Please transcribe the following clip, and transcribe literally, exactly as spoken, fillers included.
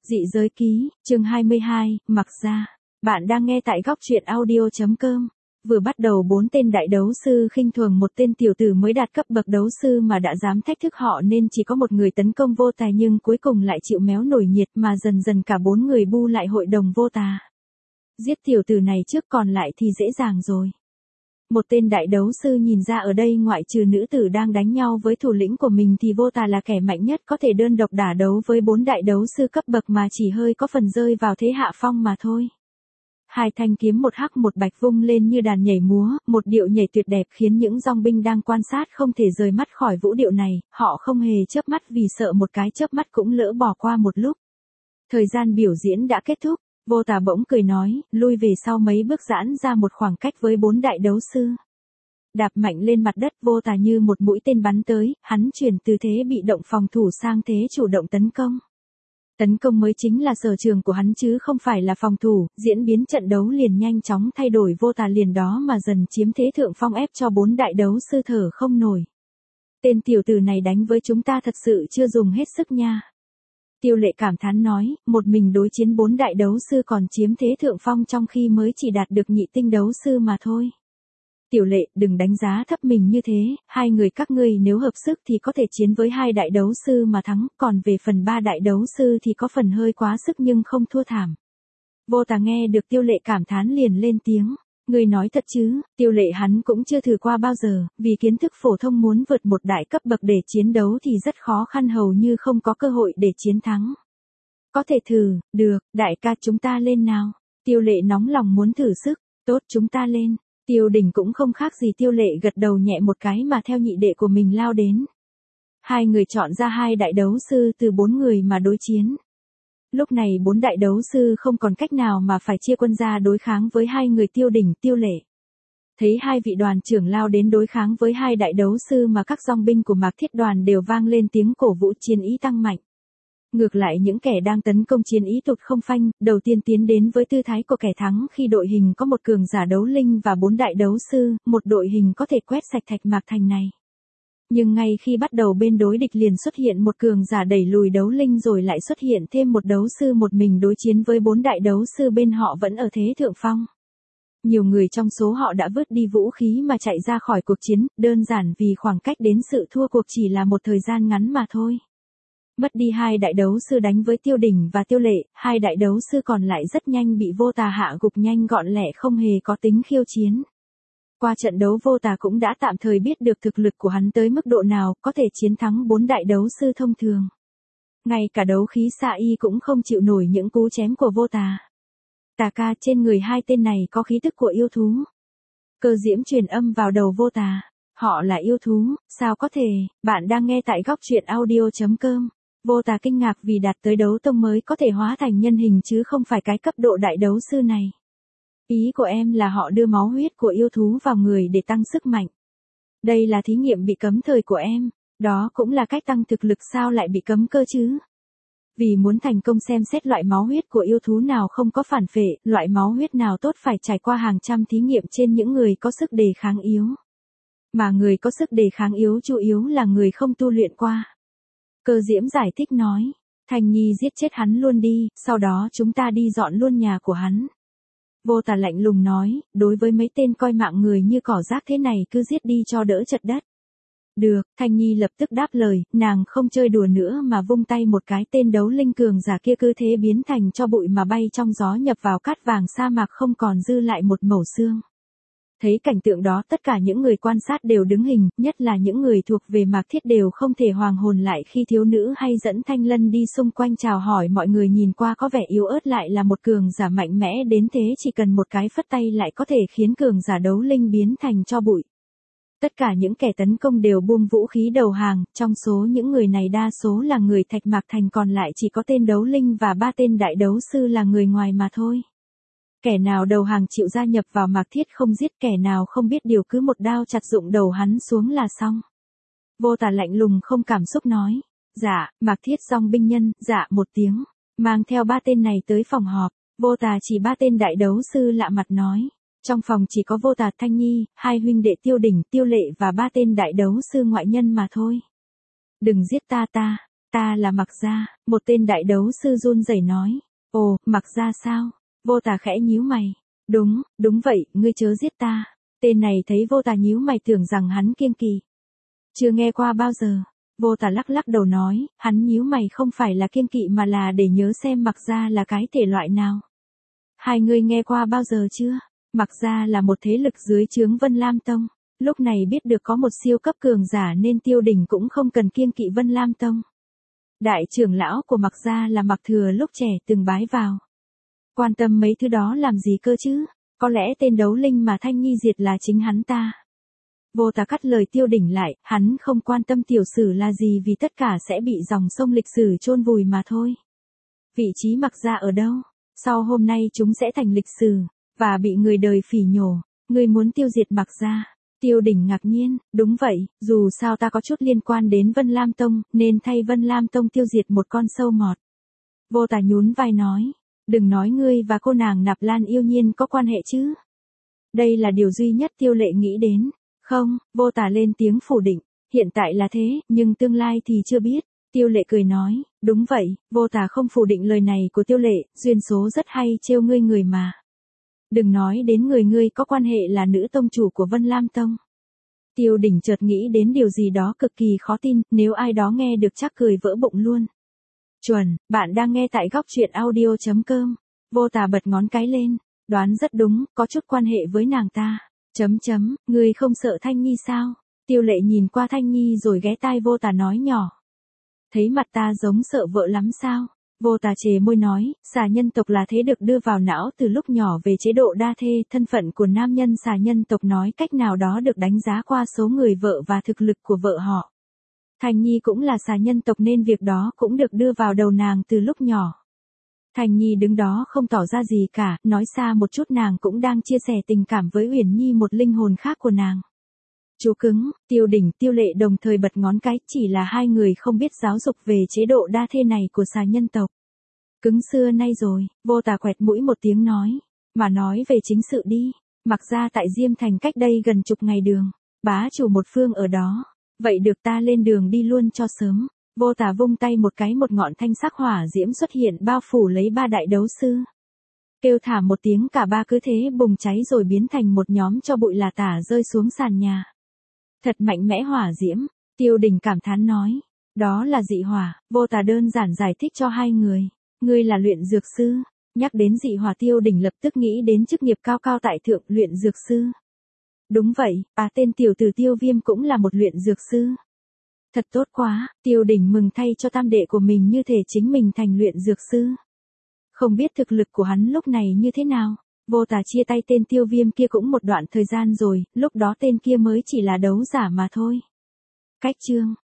Dị giới ký, chương hai mươi hai, mặc ra. Bạn đang nghe tại góc truyện audio.com. Vừa bắt đầu bốn tên đại đấu sư khinh thường một tên tiểu tử mới đạt cấp bậc đấu sư mà đã dám thách thức họ nên chỉ có một người tấn công vô tài nhưng cuối cùng lại chịu méo nổi nhiệt mà dần dần cả bốn người bu lại hội đồng vô tà. Giết tiểu tử này trước còn lại thì dễ dàng rồi. Một tên đại đấu sư nhìn ra ở đây ngoại trừ nữ tử đang đánh nhau với thủ lĩnh của mình thì vô tà là kẻ mạnh nhất có thể đơn độc đả đấu với bốn đại đấu sư cấp bậc mà chỉ hơi có phần rơi vào thế hạ phong mà thôi. Hai thanh kiếm một hắc một bạch vung lên như đàn nhảy múa, một điệu nhảy tuyệt đẹp khiến những dòng binh đang quan sát không thể rời mắt khỏi vũ điệu này, họ không hề chớp mắt vì sợ một cái chớp mắt cũng lỡ bỏ qua một lúc. Thời gian biểu diễn đã kết thúc. Vô tà bỗng cười nói, lui về sau mấy bước giãn ra một khoảng cách với bốn đại đấu sư. Đạp mạnh lên mặt đất vô tà như một mũi tên bắn tới, hắn chuyển từ thế bị động phòng thủ sang thế chủ động tấn công. Tấn công mới chính là sở trường của hắn chứ không phải là phòng thủ, diễn biến trận đấu liền nhanh chóng thay đổi vô tà liền đó mà dần chiếm thế thượng phong ép cho bốn đại đấu sư thở không nổi. Tên tiểu tử này đánh với chúng ta thật sự chưa dùng hết sức nha. Tiêu Lệ cảm thán nói, một mình đối chiến bốn đại đấu sư còn chiếm thế thượng phong trong khi mới chỉ đạt được nhị tinh đấu sư mà thôi. Tiểu Lệ, đừng đánh giá thấp mình như thế, hai người các ngươi nếu hợp sức thì có thể chiến với hai đại đấu sư mà thắng, còn về phần ba đại đấu sư thì có phần hơi quá sức nhưng không thua thảm. Vô tà nghe được Tiêu Lệ cảm thán liền lên tiếng. Người nói thật chứ, Tiêu Lệ hắn cũng chưa thử qua bao giờ, vì kiến thức phổ thông muốn vượt một đại cấp bậc để chiến đấu thì rất khó khăn hầu như không có cơ hội để chiến thắng. Có thể thử, được, đại ca chúng ta lên nào. Tiêu Lệ nóng lòng muốn thử sức, tốt chúng ta lên. Tiêu Đình cũng không khác gì Tiêu Lệ gật đầu nhẹ một cái mà theo nhị đệ của mình lao đến. Hai người chọn ra hai đại đấu sư từ bốn người mà đối chiến. Lúc này bốn đại đấu sư không còn cách nào mà phải chia quân ra đối kháng với hai người Tiêu Đình, Tiêu Lệ. Thấy hai vị đoàn trưởng lao đến đối kháng với hai đại đấu sư mà các dòng binh của Mạc Thiết đoàn đều vang lên tiếng cổ vũ chiến ý tăng mạnh. Ngược lại những kẻ đang tấn công chiến ý tụt không phanh, đầu tiên tiến đến với tư thái của kẻ thắng khi đội hình có một cường giả đấu linh và bốn đại đấu sư, một đội hình có thể quét sạch Thạch Mạc Thành này. Nhưng ngay khi bắt đầu bên đối địch liền xuất hiện một cường giả đẩy lùi đấu linh rồi lại xuất hiện thêm một đấu sư một mình đối chiến với bốn đại đấu sư bên họ vẫn ở thế thượng phong. Nhiều người trong số họ đã vứt đi vũ khí mà chạy ra khỏi cuộc chiến, đơn giản vì khoảng cách đến sự thua cuộc chỉ là một thời gian ngắn mà thôi. Mất đi hai đại đấu sư đánh với Tiêu Đình và Tiêu Lệ, hai đại đấu sư còn lại rất nhanh bị vô tà hạ gục nhanh gọn lẹ không hề có tính khiêu chiến. Qua trận đấu vô tà cũng đã tạm thời biết được thực lực của hắn tới mức độ nào có thể chiến thắng bốn đại đấu sư thông thường. Ngay cả đấu khí xạ y cũng không chịu nổi những cú chém của vô tà. Tà ca trên người hai tên này có khí tức của yêu thú. Cơ diễm truyền âm vào đầu vô tà. Họ là yêu thú, sao có thể, bạn đang nghe tại góc truyện audio.com. Vô tà kinh ngạc vì đạt tới đấu tông mới có thể hóa thành nhân hình chứ không phải cái cấp độ đại đấu sư này. Ý của em là họ đưa máu huyết của yêu thú vào người để tăng sức mạnh. Đây là thí nghiệm bị cấm thời của em, đó cũng là cách tăng thực lực sao lại bị cấm cơ chứ. Vì muốn thành công xem xét loại máu huyết của yêu thú nào không có phản phệ, loại máu huyết nào tốt phải trải qua hàng trăm thí nghiệm trên những người có sức đề kháng yếu. Mà người có sức đề kháng yếu chủ yếu là người không tu luyện qua. Cơ diễm giải thích nói, Thanh Nhi giết chết hắn luôn đi, sau đó chúng ta đi dọn luôn nhà của hắn. Vô tà lạnh lùng nói, đối với mấy tên coi mạng người như cỏ rác thế này cứ giết đi cho đỡ chật đất. Được, Thanh Nhi lập tức đáp lời, nàng không chơi đùa nữa mà vung tay một cái tên đấu linh cường giả kia cứ thế biến thành cho bụi mà bay trong gió nhập vào cát vàng sa mạc không còn dư lại một mẩu xương. Thấy cảnh tượng đó tất cả những người quan sát đều đứng hình, nhất là những người thuộc về Mạc Thiết đều không thể hoàng hồn lại khi thiếu nữ hay dẫn Thanh Lân đi xung quanh chào hỏi mọi người nhìn qua có vẻ yếu ớt lại là một cường giả mạnh mẽ đến thế chỉ cần một cái phất tay lại có thể khiến cường giả đấu linh biến thành cho bụi. Tất cả những kẻ tấn công đều buông vũ khí đầu hàng, trong số những người này đa số là người Thạch Mạc Thành còn lại chỉ có tên đấu linh và ba tên đại đấu sư là người ngoài mà thôi. Kẻ nào đầu hàng chịu gia nhập vào Mạc Thiết không giết kẻ nào không biết điều cứ một đao chặt dụng đầu hắn xuống là xong. Vô tà lạnh lùng không cảm xúc nói. Dạ, Mạc Thiết dòng binh nhân, dạ một tiếng. Mang theo ba tên này tới phòng họp. Vô tà chỉ ba tên đại đấu sư lạ mặt nói. Trong phòng chỉ có vô tà Thanh Nhi, hai huynh đệ Tiêu Đình, Tiêu Lệ và ba tên đại đấu sư ngoại nhân mà thôi. Đừng giết ta ta. Ta là Mặc Gia, một tên đại đấu sư run rẩy nói. Ồ, Mặc Gia sao? Vô Tà khẽ nhíu mày. Đúng, đúng vậy, ngươi chớ giết ta. Tên này thấy Vô Tà nhíu mày tưởng rằng hắn kiêng kỵ. Chưa nghe qua bao giờ. Vô Tà lắc lắc đầu nói, hắn nhíu mày không phải là kiêng kỵ mà là để nhớ xem Mặc Gia là cái thể loại nào. Hai người nghe qua bao giờ chưa? Mặc Gia là một thế lực dưới trướng Vân Lam Tông. Lúc này biết được có một siêu cấp cường giả nên Tiêu Đình cũng không cần kiêng kỵ Vân Lam Tông. Đại trưởng lão của Mặc Gia là Mặc Thừa lúc trẻ từng bái vào. Quan tâm mấy thứ đó làm gì cơ chứ? Có lẽ tên đấu linh mà Thanh Nhi diệt là chính hắn ta. Vô Tà cắt lời Tiêu Đình lại, hắn không quan tâm tiểu sử là gì vì tất cả sẽ bị dòng sông lịch sử chôn vùi mà thôi. Vị trí Mặc Gia ở đâu? Sau hôm nay chúng sẽ thành lịch sử, và bị người đời phỉ nhổ. Ngươi muốn tiêu diệt Mặc Gia? Tiêu Đình ngạc nhiên, đúng vậy, dù sao ta có chút liên quan đến Vân Lam Tông, nên thay Vân Lam Tông tiêu diệt một con sâu mọt. Vô Tà nhún vai nói, đừng nói ngươi và cô nàng Nạp Lan Yêu Nhiên có quan hệ chứ. Đây là điều duy nhất Tiêu Lệ nghĩ đến. Không, Vô Tà lên tiếng phủ định, hiện tại là thế, nhưng tương lai thì chưa biết. Tiêu Lệ cười nói, đúng vậy, Vô Tà không phủ định lời này của Tiêu Lệ, duyên số rất hay trêu ngươi người mà. Đừng nói đến người ngươi có quan hệ là nữ tông chủ của Vân Lam Tông. Tiêu Đình chợt nghĩ đến điều gì đó cực kỳ khó tin, nếu ai đó nghe được chắc cười vỡ bụng luôn. Chuẩn, bạn đang nghe tại góc truyện audio chấm com. Vô Tà bật ngón cái lên, đoán rất đúng, có chút quan hệ với nàng ta. Chấm chấm, ngươi không sợ Thanh Nhi sao? Tiêu Lệ nhìn qua Thanh Nhi rồi ghé tai Vô Tà nói nhỏ. Thấy mặt ta giống sợ vợ lắm sao? Vô Tà chề môi nói, xà nhân tộc là thế được đưa vào não từ lúc nhỏ về chế độ đa thê, thân phận của nam nhân xà nhân tộc nói cách nào đó được đánh giá qua số người vợ và thực lực của vợ họ. Thành Nhi cũng là xà nhân tộc nên việc đó cũng được đưa vào đầu nàng từ lúc nhỏ. Thành Nhi đứng đó không tỏ ra gì cả, nói xa một chút nàng cũng đang chia sẻ tình cảm với Uyển Nhi một linh hồn khác của nàng. Chú cứng, Tiêu Đình, Tiêu Lệ đồng thời bật ngón cái, chỉ là hai người không biết giáo dục về chế độ đa thê này của xà nhân tộc. Cứng xưa nay rồi, Vô Tà quẹt mũi một tiếng nói, mà nói về chính sự đi. Mặc Gia tại Diêm Thành cách đây gần chục ngày đường, bá chủ một phương ở đó. Vậy được ta lên đường đi luôn cho sớm. Vô Tà vung tay một cái, một ngọn thanh sắc hỏa diễm xuất hiện bao phủ lấy ba đại đấu sư. Kêu thả một tiếng, cả ba cứ thế bùng cháy rồi biến thành một nhóm cho bụi là tả rơi xuống sàn nhà. Thật mạnh mẽ hỏa diễm, Tiêu Đình cảm thán nói. Đó là dị hỏa. Vô Tà đơn giản giải thích cho hai người. Ngươi là luyện dược sư. Nhắc đến dị hỏa, Tiêu Đình lập tức nghĩ đến chức nghiệp cao cao tại thượng, luyện dược sư. Đúng vậy, à tên tiểu tử Tiêu Viêm cũng là một luyện dược sư. Thật tốt quá, Tiêu Đình mừng thay cho tam đệ của mình, như thể chính mình thành luyện dược sư. Không biết thực lực của hắn lúc này như thế nào. Vô Tà chia tay tên Tiêu Viêm kia cũng một đoạn thời gian rồi, lúc đó tên kia mới chỉ là đấu giả mà thôi. Cách chương